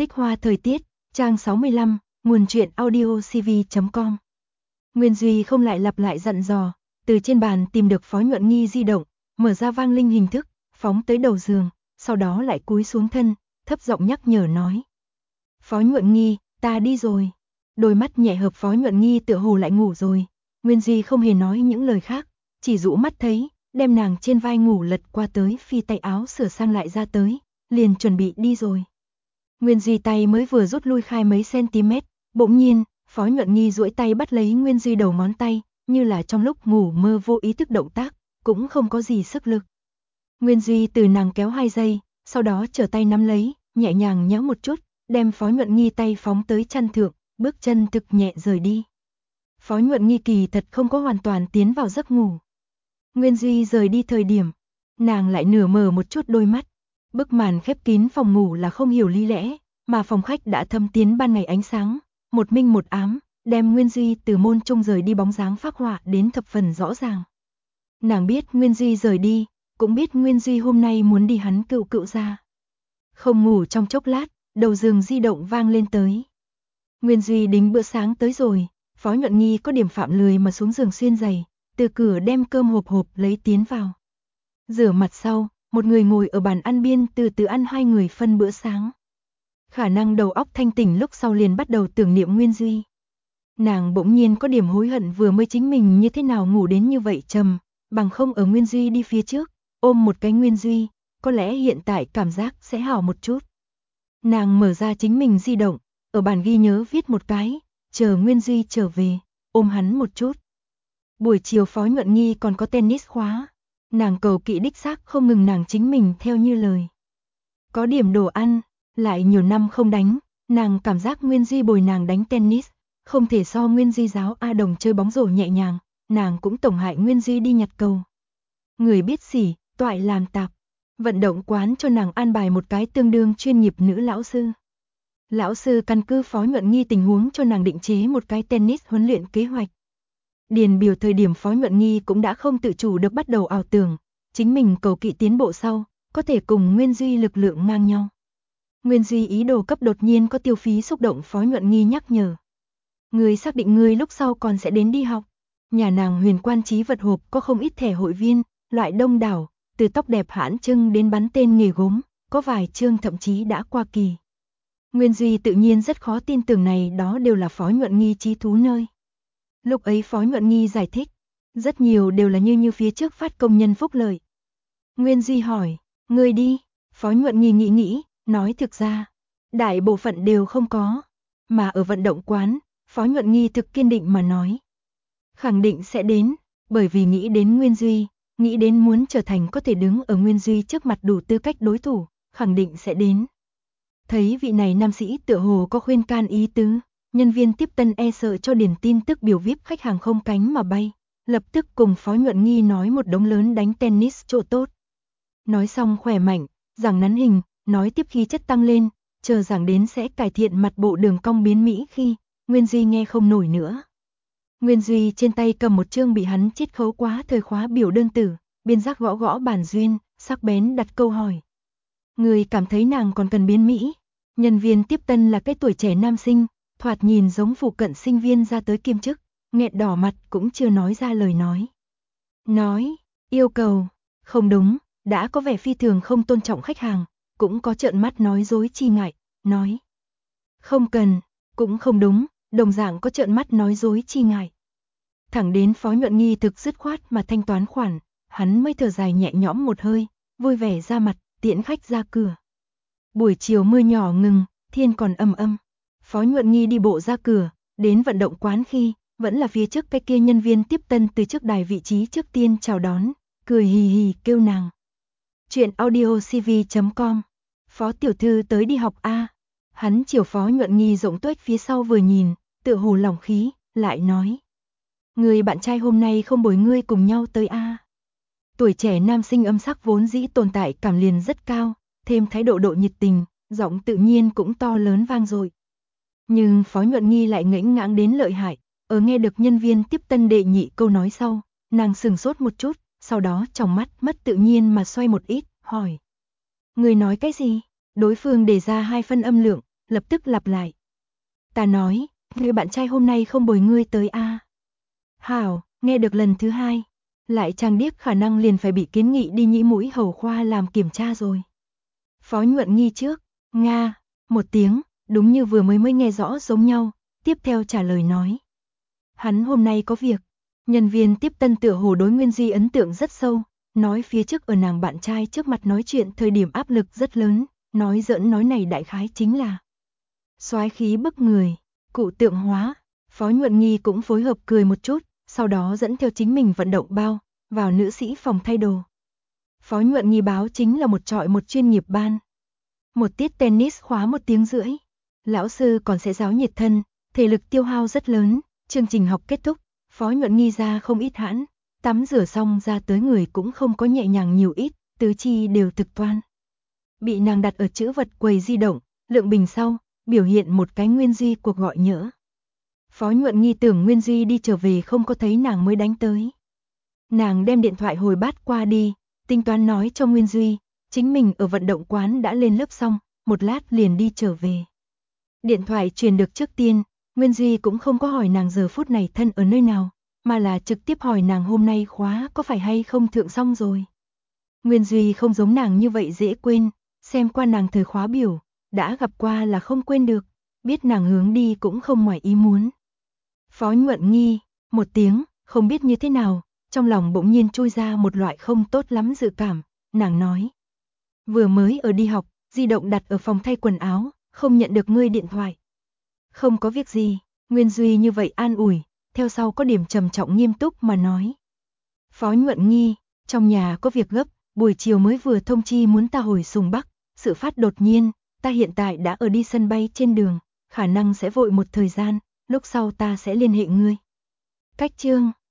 Tích hoa thời tiết, trang 65, nguồn truyện audio cv.com. Nguyên Duy không lại lặp lại dặn dò, từ trên bàn tìm được Phó Nhuận Nghi di động, mở ra vang linh hình thức, phóng tới đầu giường, sau đó lại cúi xuống thân, thấp giọng nhắc nhở nói. Phó Nhuận Nghi, ta đi rồi. Đôi mắt nhẹ hợp Phó Nhuận Nghi tựa hồ lại ngủ rồi, Nguyên Duy không hề nói những lời khác, chỉ dụ mắt thấy, đem nàng trên vai ngủ lật qua tới phi tay áo sửa sang lại ra tới, liền chuẩn bị đi rồi. Nguyên Duy tay mới vừa rút lui khai mấy cm, bỗng nhiên, Phó Nhuận Nghi duỗi tay bắt lấy Nguyên Duy đầu ngón tay, như là trong lúc ngủ mơ vô ý thức động tác, cũng không có gì sức lực. Nguyên Duy từ nàng kéo 2 giây, sau đó trở tay nắm lấy, nhẹ nhàng nhéo một chút, đem Phó Nhuận Nghi tay phóng tới chăn thượng, bước chân thực nhẹ rời đi. Phó Nhuận Nghi kỳ thật không có hoàn toàn tiến vào giấc ngủ. Nguyên Duy rời đi thời điểm, nàng lại nửa mở một chút đôi mắt. Bức màn khép kín phòng ngủ là không hiểu lý lẽ, mà phòng khách đã thâm tiến ban ngày ánh sáng, một minh một ám, đem Nguyên Duy từ môn trung rời đi bóng dáng phác họa đến thập phần rõ ràng. Nàng biết Nguyên Duy rời đi, cũng biết Nguyên Duy hôm nay muốn đi hắn cựu ra. Không ngủ trong chốc lát, đầu giường di động vang lên tới. Nguyên Duy đính bữa sáng tới rồi, Phó Nhuận Nghi có điểm phạm lười mà xuống giường xuyên giày, từ cửa đem cơm hộp lấy tiến vào. Rửa mặt sau, một người ngồi ở bàn ăn biên từ từ ăn 2 người phân bữa sáng. Khả năng đầu óc thanh tỉnh lúc sau liền bắt đầu tưởng niệm Nguyên Duy. Nàng bỗng nhiên có điểm hối hận vừa mới chính mình như thế nào ngủ đến như vậy trầm, bằng không ở Nguyên Duy đi phía trước, ôm một cái Nguyên Duy, có lẽ hiện tại cảm giác sẽ hảo một chút. Nàng mở ra chính mình di động, ở bàn ghi nhớ viết một cái, chờ Nguyên Duy trở về, ôm hắn một chút. Buổi chiều Phó Nhuận Nghi còn có tennis khóa. Nàng cầu kỵ đích xác không ngừng nàng chính mình theo như lời. Có điểm đồ ăn, lại nhiều năm không đánh, nàng cảm giác Nguyên Duy bồi nàng đánh tennis, không thể so Nguyên Duy giáo A Đồng chơi bóng rổ nhẹ nhàng, nàng cũng tổng hại Nguyên Duy đi nhặt cầu. Người biết xỉ, toại làm tạp, vận động quán cho nàng an bài một cái tương đương chuyên nghiệp nữ lão sư. Lão sư căn cứ Phó Nhuận Nghi tình huống cho nàng định chế một cái tennis huấn luyện kế hoạch. Điền biểu thời điểm Phó Nhuận Nghi cũng đã không tự chủ được bắt đầu ảo tưởng, chính mình cầu kỵ tiến bộ sau, có thể cùng Nguyên Duy lực lượng ngang nhau. Nguyên Duy ý đồ cấp đột nhiên có tiêu phí xúc động Phó Nhuận Nghi nhắc nhở. Người xác định người lúc sau còn sẽ đến đi học. Nhà nàng Huyền Quan Trí vật hộp có không ít thẻ hội viên, loại đông đảo, từ tóc đẹp hãn trưng đến bắn tên nghề gốm, có vài chương thậm chí đã qua kỳ. Nguyên Duy tự nhiên rất khó tin tưởng này đó đều là Phó Nhuận Nghi trí thú nơi. Lúc ấy Phó Nhuận Nghi giải thích, rất nhiều đều là như phía trước phát công nhân phúc lợi. Nguyên Duy hỏi, người đi, Phó Nhuận Nghi nghĩ, nói thực ra, đại bộ phận đều không có, mà ở vận động quán, Phó Nhuận Nghi thực kiên định mà nói. Khẳng định sẽ đến, bởi vì nghĩ đến Nguyên Duy, nghĩ đến muốn trở thành có thể đứng ở Nguyên Duy trước mặt đủ tư cách đối thủ, khẳng định sẽ đến. Thấy vị này nam sĩ tựa hồ có khuyên can ý tứ. Nhân viên tiếp tân e sợ cho điền tin tức biểu VIP khách hàng không cánh mà bay, lập tức cùng Phó Nhuận Nghi nói một đống lớn đánh tennis chỗ tốt. Nói xong khỏe mạnh, giảng nắn hình, nói tiếp khí chất tăng lên, chờ giảng đến sẽ cải thiện mặt bộ đường cong biến mỹ khi, Nguyên Duy nghe không nổi nữa. Nguyên Duy trên tay cầm một chương bị hắn chiết khấu quá thời khóa biểu đơn tử, biên giác gõ gõ bàn duyên, sắc bén đặt câu hỏi. Người cảm thấy nàng còn cần biến mỹ, nhân viên tiếp tân là cái tuổi trẻ nam sinh, thoạt nhìn giống phụ cận sinh viên ra tới kiêm chức, nghẹn đỏ mặt cũng chưa nói ra lời nói. Nói, yêu cầu, không đúng, đã có vẻ phi thường không tôn trọng khách hàng, cũng có trợn mắt nói dối chi ngại, nói. Không cần, cũng không đúng, đồng dạng có trợn mắt nói dối chi ngại. Thẳng đến Phó Nhuận Nghi thực dứt khoát mà thanh toán khoản, hắn mới thở dài nhẹ nhõm một hơi, vui vẻ ra mặt, tiễn khách ra cửa. Buổi chiều mưa nhỏ ngừng, thiên còn âm. Phó Nhuận Nghi đi bộ ra cửa, đến vận động quán khi, vẫn là phía trước cái kia nhân viên tiếp tân từ trước đài vị trí trước tiên chào đón, cười hì hì kêu nàng. Chuyện audio cv.com. Phó tiểu thư tới đi học a. Hắn chiều Phó Nhuận Nghi rộng tuếch phía sau vừa nhìn, tựa hồ lòng khí, lại nói. Người bạn trai hôm nay không bồi ngươi cùng nhau tới a. Tuổi trẻ nam sinh âm sắc vốn dĩ tồn tại cảm liền rất cao, thêm thái độ nhiệt tình, giọng tự nhiên cũng to lớn vang dội. Nhưng Phó Nhuận Nghi lại ngẫnh ngãng đến lợi hại, ở nghe được nhân viên tiếp tân đệ nhị câu nói sau, nàng sừng sốt một chút, sau đó trong mắt mất tự nhiên mà xoay một ít, hỏi. Người nói cái gì? Đối phương đề ra 2 phân âm lượng, lập tức lặp lại. Ta nói, người bạn trai hôm nay không bồi ngươi tới a. Hảo, nghe được lần thứ hai, lại trang điếc khả năng liền phải bị kiến nghị đi nhĩ mũi hầu khoa làm kiểm tra rồi. Phó Nhuận Nghi trước, Nga, một tiếng, đúng như vừa mới nghe rõ giống nhau, tiếp theo trả lời nói. Hắn hôm nay có việc, nhân viên tiếp tân tựa hồ đối Nguyên Duy ấn tượng rất sâu, nói phía trước ở nàng bạn trai trước mặt nói chuyện thời điểm áp lực rất lớn, nói giỡn nói này đại khái chính là soái khí bức người, cụ tượng hóa. Phó Nhuận Nghi cũng phối hợp cười một chút, sau đó dẫn theo chính mình vận động bao, vào nữ sĩ phòng thay đồ. Phó Nhuận Nghi báo chính là một trọi một chuyên nghiệp ban. Một tiết tennis khóa 1 tiếng rưỡi. Lão sư còn sẽ giáo nhiệt thân, thể lực tiêu hao rất lớn, chương trình học kết thúc, Phó Nhuận Nghi ra không ít hãn, tắm rửa xong ra tới người cũng không có nhẹ nhàng nhiều ít, tứ chi đều thực toan. Bị nàng đặt ở chữ vật quầy di động, lượng bình sau, biểu hiện một cái Nguyên Duy cuộc gọi nhỡ. Phó Nhuận Nghi tưởng Nguyên Duy đi trở về không có thấy nàng mới đánh tới. Nàng đem điện thoại hồi bát qua đi, tính toán nói cho Nguyên Duy, chính mình ở vận động quán đã lên lớp xong, một lát liền đi trở về. Điện thoại truyền được trước tiên, Nguyên Duy cũng không có hỏi nàng giờ phút này thân ở nơi nào, mà là trực tiếp hỏi nàng hôm nay khóa có phải hay không thượng xong rồi. Nguyên Duy không giống nàng như vậy dễ quên, xem qua nàng thời khóa biểu, đã gặp qua là không quên được, biết nàng hướng đi cũng không ngoài ý muốn. Phó Nhuận Nghi, một tiếng, không biết như thế nào, trong lòng bỗng nhiên trôi ra một loại không tốt lắm dự cảm, nàng nói. Vừa mới ở đi học, di động đặt ở phòng thay quần áo, không nhận được ngươi điện thoại. Không có việc gì, Nguyên Duy như vậy an ủi, theo sau có điểm trầm trọng nghiêm túc mà nói. Phó Nhuận Nghi, trong nhà có việc gấp, buổi chiều mới vừa thông chi muốn ta hồi Sùng Bắc, sự phát đột nhiên, ta hiện tại đã ở đi sân bay trên đường, khả năng sẽ vội một thời gian, lúc sau ta sẽ liên hệ ngươi. Cách chương